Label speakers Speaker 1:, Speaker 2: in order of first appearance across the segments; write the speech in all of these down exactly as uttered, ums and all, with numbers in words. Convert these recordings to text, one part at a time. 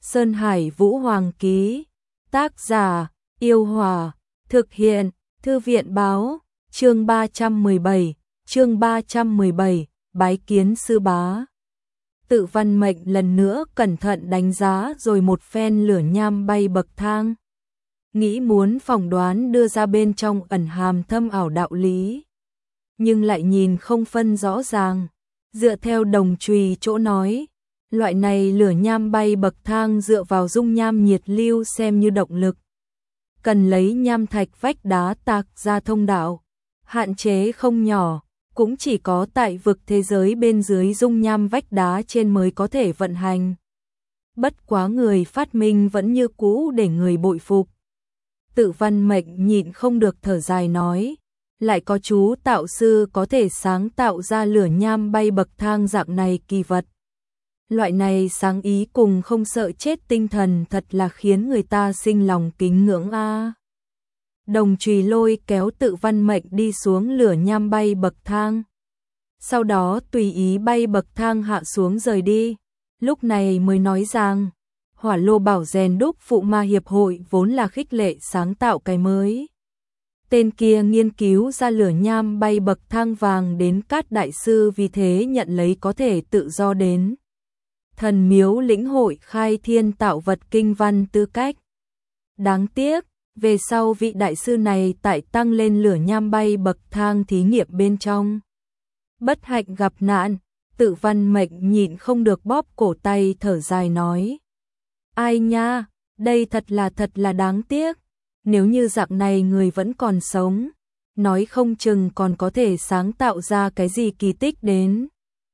Speaker 1: Sơn Hải Vũ Hoàng ký. Tác giả: Yêu Hòa. Thực hiện: Thư viện báo. Chương ba trăm mười bảy. Chương ba trăm mười bảy. Bái kiến sư bá. Tự Văn Mệnh lần nữa cẩn thận đánh giá rồi một phen lửa nham bay bậc thang. Nghĩ muốn phỏng đoán đưa ra bên trong ẩn hàm thâm ảo đạo lý, nhưng lại nhìn không phân rõ ràng. Dựa theo Đồng Trùy chỗ nói, loại này lửa nham bay bậc thang dựa vào dung nham nhiệt lưu xem như động lực, cần lấy nham thạch vách đá tạc ra thông đạo, hạn chế không nhỏ, cũng chỉ có tại vực thế giới bên dưới dung nham vách đá trên mới có thể vận hành. Bất quá người phát minh vẫn như cũ để người bội phục. Tự Văn Mệnh nhịn không được thở dài nói, lại có chú tạo sư có thể sáng tạo ra lửa nham bay bậc thang dạng này kỳ vật. Loại này sáng ý cùng không sợ chết tinh thần thật là khiến người ta sinh lòng kính ngưỡng a. Đồng Trùy lôi kéo Tự Văn Mệnh đi xuống lửa nham bay bậc thang. Sau đó tùy ý bay bậc thang hạ xuống rời đi. Lúc này mới nói rằng, Hỏa Lô Bảo rèn đúc phụ ma hiệp hội vốn là khích lệ sáng tạo cái mới. Tên kia nghiên cứu ra lửa nham bay bậc thang vàng đến Cát đại sư vì thế nhận lấy có thể tự do đến Thần Miếu lĩnh hội khai thiên tạo vật kinh văn tư cách. Đáng tiếc, về sau vị đại sư này tại tăng lên lửa nham bay bậc thang thí nghiệm bên trong, bất hạnh gặp nạn. Tự Văn Mệnh nhịn không được bóp cổ tay thở dài nói, ai nha, đây thật là thật là đáng tiếc. Nếu như dạng này người vẫn còn sống, nói không chừng còn có thể sáng tạo ra cái gì kỳ tích đến.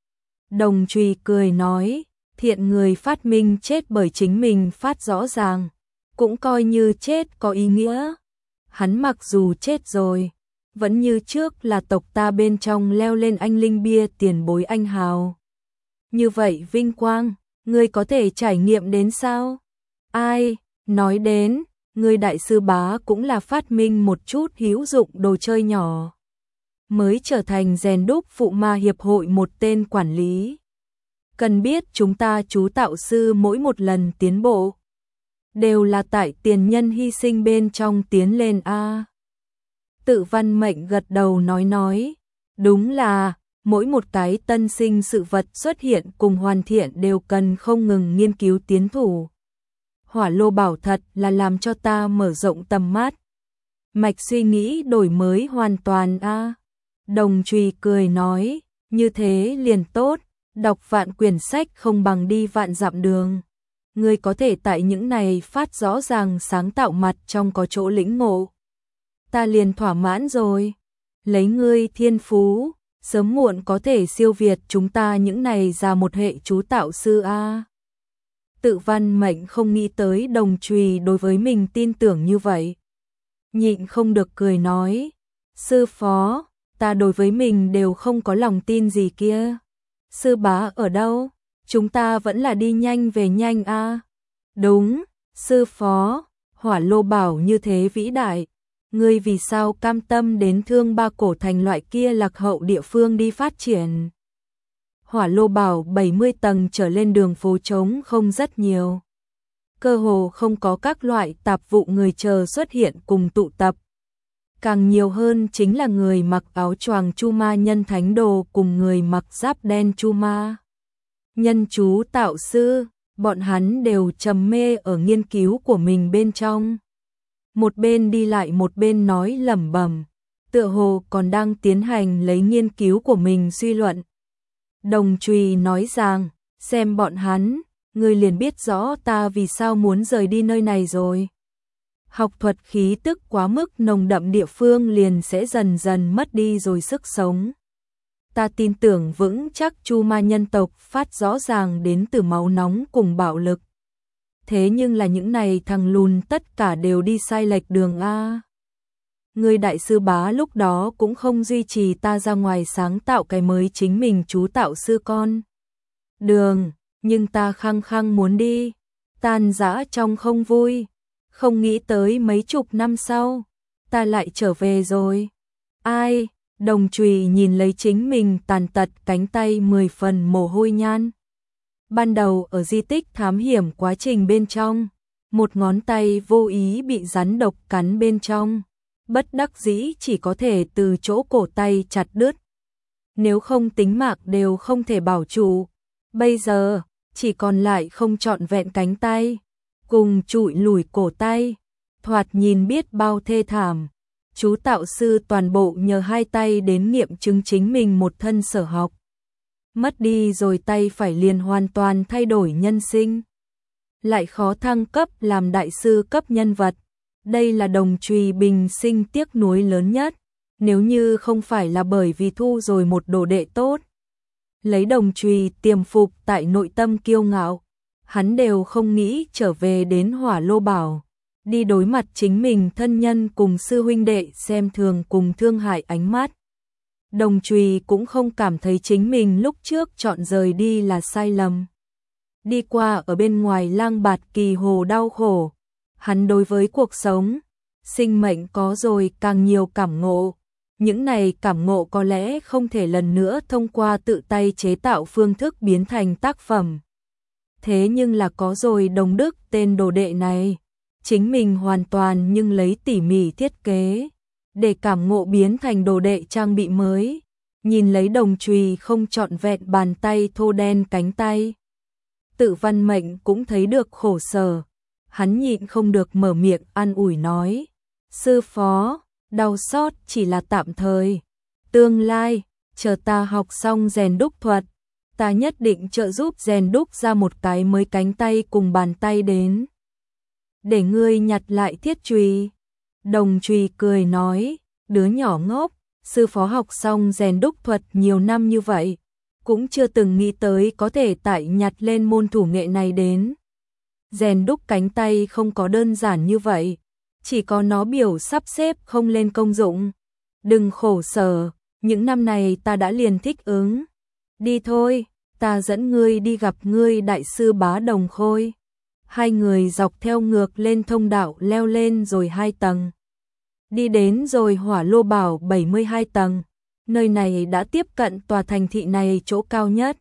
Speaker 1: Đồng Trùy cười nói, thiện người phát minh chết bởi chính mình phát rõ ràng, cũng coi như chết có ý nghĩa. Hắn mặc dù chết rồi, vẫn như trước là tộc ta bên trong leo lên anh linh bia tiền bối anh hào. Như vậy vinh quang, ngươi có thể trải nghiệm đến sao? Ai, nói đến, ngươi đại sư bá cũng là phát minh một chút hữu dụng đồ chơi nhỏ, mới trở thành rèn đúc phụ ma hiệp hội một tên quản lý. Cần biết chúng ta chú tạo sư mỗi một lần tiến bộ, đều là tại tiền nhân hy sinh bên trong tiến lên a. Tự Văn Mệnh gật đầu nói nói, đúng là, mỗi một cái tân sinh sự vật xuất hiện cùng hoàn thiện đều cần không ngừng nghiên cứu tiến thủ. Hỏa Lô Bảo thật là làm cho ta mở rộng tầm mắt. Mạch suy nghĩ đổi mới hoàn toàn a. Đồng Trùy cười nói, như thế liền tốt, đọc vạn quyển sách không bằng đi vạn dặm đường. Ngươi có thể tại những này phát rõ ràng sáng tạo mặt trong có chỗ lĩnh ngộ. Ta liền thỏa mãn rồi. Lấy ngươi thiên phú, sớm muộn có thể siêu việt chúng ta những này ra một hệ chú tạo sư a. Tự Văn Mệnh không nghĩ tới Đồng Trùy đối với mình tin tưởng như vậy. Nhịn không được cười nói, sư phó, ta đối với mình đều không có lòng tin gì kia. Sư bá ở đâu? Chúng ta vẫn là đi nhanh về nhanh a. Đúng, sư phó, Hỏa Lô Bảo như thế vĩ đại. Ngươi vì sao cam tâm đến Thương Ba Cổ thành loại kia lạc hậu địa phương đi phát triển? Hỏa Lô Bảo bảy mươi tầng trở lên đường phố trống không rất nhiều. Cơ hồ không có các loại tạp vụ người chờ xuất hiện cùng tụ tập. Càng nhiều hơn chính là người mặc áo choàng Chu Ma nhân thánh đồ cùng người mặc giáp đen Chu Ma nhân chú tạo sư, bọn hắn đều trầm mê ở nghiên cứu của mình bên trong. Một bên đi lại một bên nói lẩm bẩm, tựa hồ còn đang tiến hành lấy nghiên cứu của mình suy luận. Đồng Trùy nói rằng, xem bọn hắn, ngươi liền biết rõ ta vì sao muốn rời đi nơi này rồi. Học thuật khí tức quá mức nồng đậm địa phương liền sẽ dần dần mất đi rồi sức sống. Ta tin tưởng vững chắc Chu Ma nhân tộc phát rõ ràng đến từ máu nóng cùng bạo lực. Thế nhưng là những này thằng lùn tất cả đều đi sai lệch đường a. Người đại sư bá lúc đó cũng không duy trì ta ra ngoài sáng tạo cái mới chính mình chú tạo sư con đường, nhưng ta khăng khăng muốn đi, tan rã trong không vui, không nghĩ tới mấy chục năm sau, ta lại trở về rồi. Ai? Đồng Trùy nhìn lấy chính mình tàn tật cánh tay mười phần mồ hôi nhan. Ban đầu ở di tích thám hiểm quá trình bên trong, một ngón tay vô ý bị rắn độc cắn bên trong, bất đắc dĩ chỉ có thể từ chỗ cổ tay chặt đứt. Nếu không tính mạng đều không thể bảo trụ. Bây giờ, chỉ còn lại không trọn vẹn cánh tay, cùng trụi lủi cổ tay, thoạt nhìn biết bao thê thảm. Chú tạo sư toàn bộ nhờ hai tay đến nghiệm chứng chính mình một thân sở học. Mất đi rồi tay phải liền hoàn toàn thay đổi nhân sinh. Lại khó thăng cấp làm đại sư cấp nhân vật. Đây là Đồng Trùy bình sinh tiếc nuối lớn nhất. Nếu như không phải là bởi vì thu rồi một đồ đệ tốt, lấy Đồng Trùy tiềm phục tại nội tâm kiêu ngạo, hắn đều không nghĩ trở về đến Hỏa Lô Bảo, đi đối mặt chính mình thân nhân cùng sư huynh đệ xem thường cùng thương hại ánh mắt. Đồng Trùy cũng không cảm thấy chính mình lúc trước chọn rời đi là sai lầm. Đi qua ở bên ngoài lang bạt kỳ hồ đau khổ, hắn đối với cuộc sống, sinh mệnh có rồi càng nhiều cảm ngộ. Những này cảm ngộ có lẽ không thể lần nữa thông qua tự tay chế tạo phương thức biến thành tác phẩm. Thế nhưng là có rồi Đồng Đức tên đồ đệ này, chính mình hoàn toàn nhưng lấy tỉ mỉ thiết kế, để cảm ngộ biến thành đồ đệ trang bị mới. Nhìn lấy Đồng Trùy không trọn vẹn bàn tay thô đen cánh tay, Tự Văn Mệnh cũng thấy được khổ sở. Hắn nhịn không được mở miệng an ủi nói: sư phó, đau xót chỉ là tạm thời. Tương lai, chờ ta học xong rèn đúc thuật, ta nhất định trợ giúp rèn đúc ra một cái mới cánh tay cùng bàn tay đến. Để ngươi nhặt lại thiết chùy. Đồng Trùy cười nói: đứa nhỏ ngốc, sư phó học xong rèn đúc thuật nhiều năm như vậy, cũng chưa từng nghĩ tới có thể tại nhặt lên môn thủ nghệ này đến. Rèn đúc cánh tay không có đơn giản như vậy, chỉ có nó biểu sắp xếp không lên công dụng. Đừng khổ sở, những năm này ta đã liền thích ứng. Đi thôi, ta dẫn ngươi đi gặp ngươi đại sư Bá Đồng Khôi. Hai người dọc theo ngược lên thông đạo leo lên rồi hai tầng. Đi đến rồi Hỏa Lô Bảo bảy mươi hai tầng, nơi này đã tiếp cận tòa thành thị này chỗ cao nhất.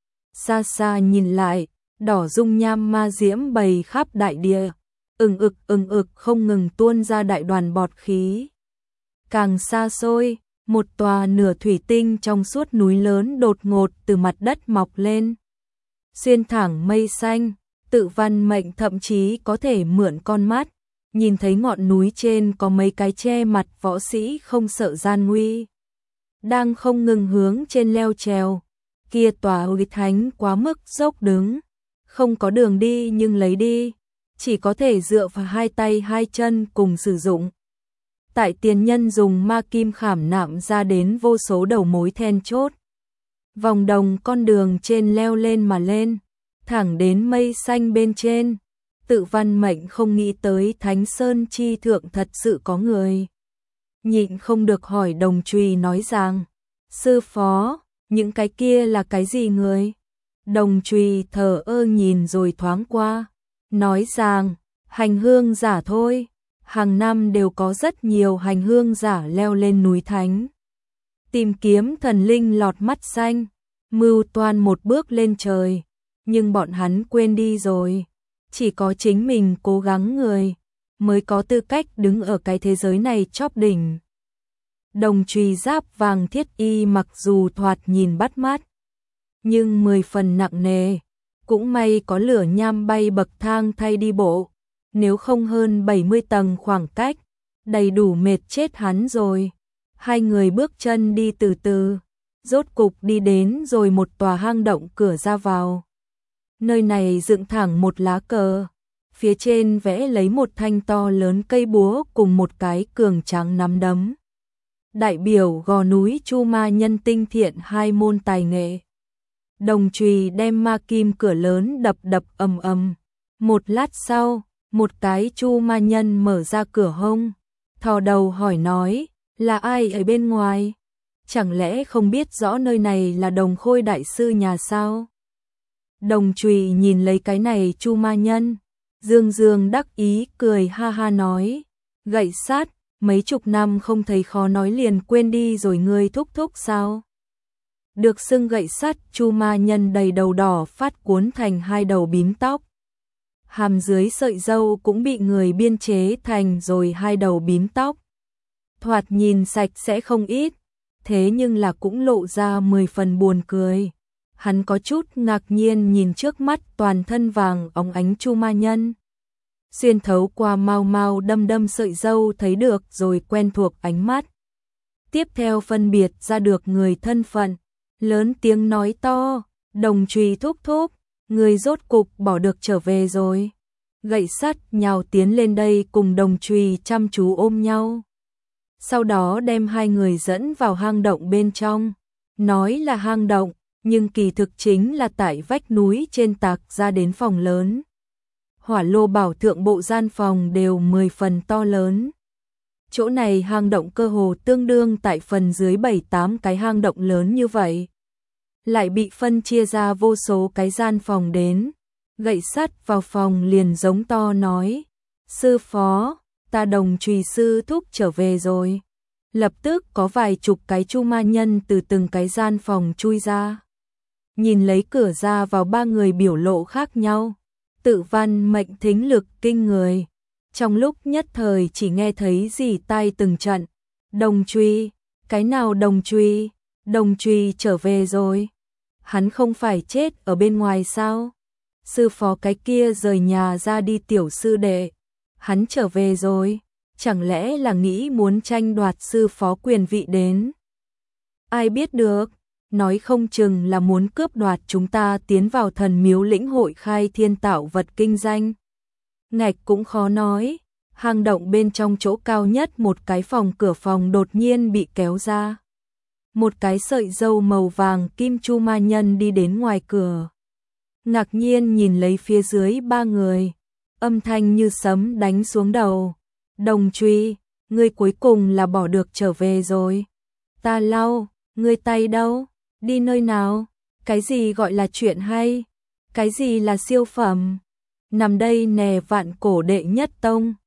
Speaker 1: Xa xa nhìn lại, đỏ dung nham ma diễm bày khắp đại địa, ừng ực ừng ực không ngừng tuôn ra đại đoàn bọt khí. Càng xa xôi, một tòa nửa thủy tinh trong suốt núi lớn đột ngột từ mặt đất mọc lên. Xuyên thẳng mây xanh, Tự Văn Mệnh thậm chí có thể mượn con mắt, nhìn thấy ngọn núi trên có mấy cái che mặt võ sĩ không sợ gian nguy, đang không ngừng hướng trên leo trèo. Kia tòa uy thánh quá mức dốc đứng, không có đường đi nhưng lấy đi, chỉ có thể dựa vào hai tay hai chân cùng sử dụng. Tại tiền nhân dùng ma kim khảm nạm ra đến vô số đầu mối then chốt. Vòng đồng con đường trên leo lên mà lên, thẳng đến mây xanh bên trên. Tự Văn Mệnh không nghĩ tới Thánh Sơn chi thượng thật sự có người. Nhịn không được hỏi Đồng Trùy nói rằng: sư phó, những cái kia là cái gì người? Đồng Trùy thờ ơ nhìn rồi thoáng qua, nói rằng: hành hương giả thôi. Hàng năm đều có rất nhiều hành hương giả leo lên núi Thánh, tìm kiếm thần linh lọt mắt xanh, mưu toan một bước lên trời. Nhưng bọn hắn quên đi rồi, chỉ có chính mình cố gắng người mới có tư cách đứng ở cái thế giới này chóp đỉnh. Đồng Trùy giáp vàng thiết y mặc dù thoạt nhìn bắt mắt, nhưng mười phần nặng nề. Cũng may có lửa nham bay bậc thang thay đi bộ, nếu không hơn bảy mươi tầng khoảng cách, đầy đủ mệt chết hắn rồi. Hai người bước chân đi từ từ, rốt cục đi đến rồi một tòa hang động cửa ra vào. Nơi này dựng thẳng một lá cờ, phía trên vẽ lấy một thanh to lớn cây búa cùng một cái cường tráng nắm đấm, đại biểu Gò Núi Chu Ma Nhân tinh thiện hai môn tài nghệ. Đồng Trùy đem ma kim cửa lớn đập đập ầm ầm. Một lát sau, một cái Chu Ma Nhân mở ra cửa hông, thò đầu hỏi nói: là ai ở bên ngoài? Chẳng lẽ không biết rõ nơi này là Đồng Khôi đại sư nhà sao? Đồng Trùy nhìn lấy cái này Chu Ma Nhân, dương dương đắc ý cười ha ha nói: gậy sát, mấy chục năm không thấy khó nói liền quên đi rồi ngươi thúc thúc sao? được xưng gậy sắt chu ma nhân đầy đầu đỏ phát cuốn thành hai đầu bím tóc. Hàm dưới sợi râu cũng bị người biên chế thành rồi hai đầu bím tóc. Thoạt nhìn sạch sẽ không ít, thế nhưng là cũng lộ ra mười phần buồn cười. Hắn có chút ngạc nhiên nhìn trước mắt toàn thân vàng óng ánh chu ma nhân. Xuyên thấu qua mau mau đâm đâm sợi râu thấy được rồi quen thuộc ánh mắt. Tiếp theo phân biệt ra được người thân phận, lớn tiếng nói to, Đồng Trùy thúc thúc, người rốt cục bỏ được trở về rồi. Gậy sắt nhào tiến lên đây cùng Đồng Trùy chăm chú ôm nhau. Sau đó đem hai người dẫn vào hang động bên trong. Nói là hang động, nhưng kỳ thực chính là tại vách núi trên tạc ra đến phòng lớn. Hỏa lô bảo thượng bộ gian phòng đều mười phần to lớn. Chỗ này hang động cơ hồ tương đương tại phần dưới bảy tám cái hang động lớn như vậy. Lại bị phân chia ra vô số cái gian phòng đến. Gậy sắt vào phòng liền giống to nói, sư phó, ta Đồng Trùy sư thúc trở về rồi. Lập tức có vài chục cái chu ma nhân từ từng cái gian phòng chui ra. Nhìn lấy cửa ra vào ba người biểu lộ khác nhau. Tự văn mệnh thính lực kinh người. Trong lúc nhất thời chỉ nghe thấy rỉ tai từng trận. Đồng Trùy, cái nào Đồng Trùy, Đồng Trùy trở về rồi. Hắn không phải chết ở bên ngoài sao? Sư phó cái kia rời nhà ra đi tiểu sư đệ. Hắn trở về rồi, chẳng lẽ là nghĩ muốn tranh đoạt sư phó quyền vị đến? Ai biết được, nói không chừng là muốn cướp đoạt chúng ta tiến vào thần miếu lĩnh hội khai thiên tạo vật kinh danh. Ngạch cũng khó nói, hang động bên trong chỗ cao nhất một cái phòng cửa phòng đột nhiên bị kéo ra. Một cái sợi râu màu vàng kim chu ma nhân đi đến ngoài cửa. Ngạc nhiên nhìn lấy phía dưới ba người, âm thanh như sấm đánh xuống đầu. Đồng Trùy, ngươi cuối cùng là bỏ được trở về rồi. Ta lau, ngươi tay đâu? Đi nơi nào? Cái gì gọi là chuyện hay? Cái gì là siêu phẩm? Nằm đây nè vạn cổ đệ nhất tông.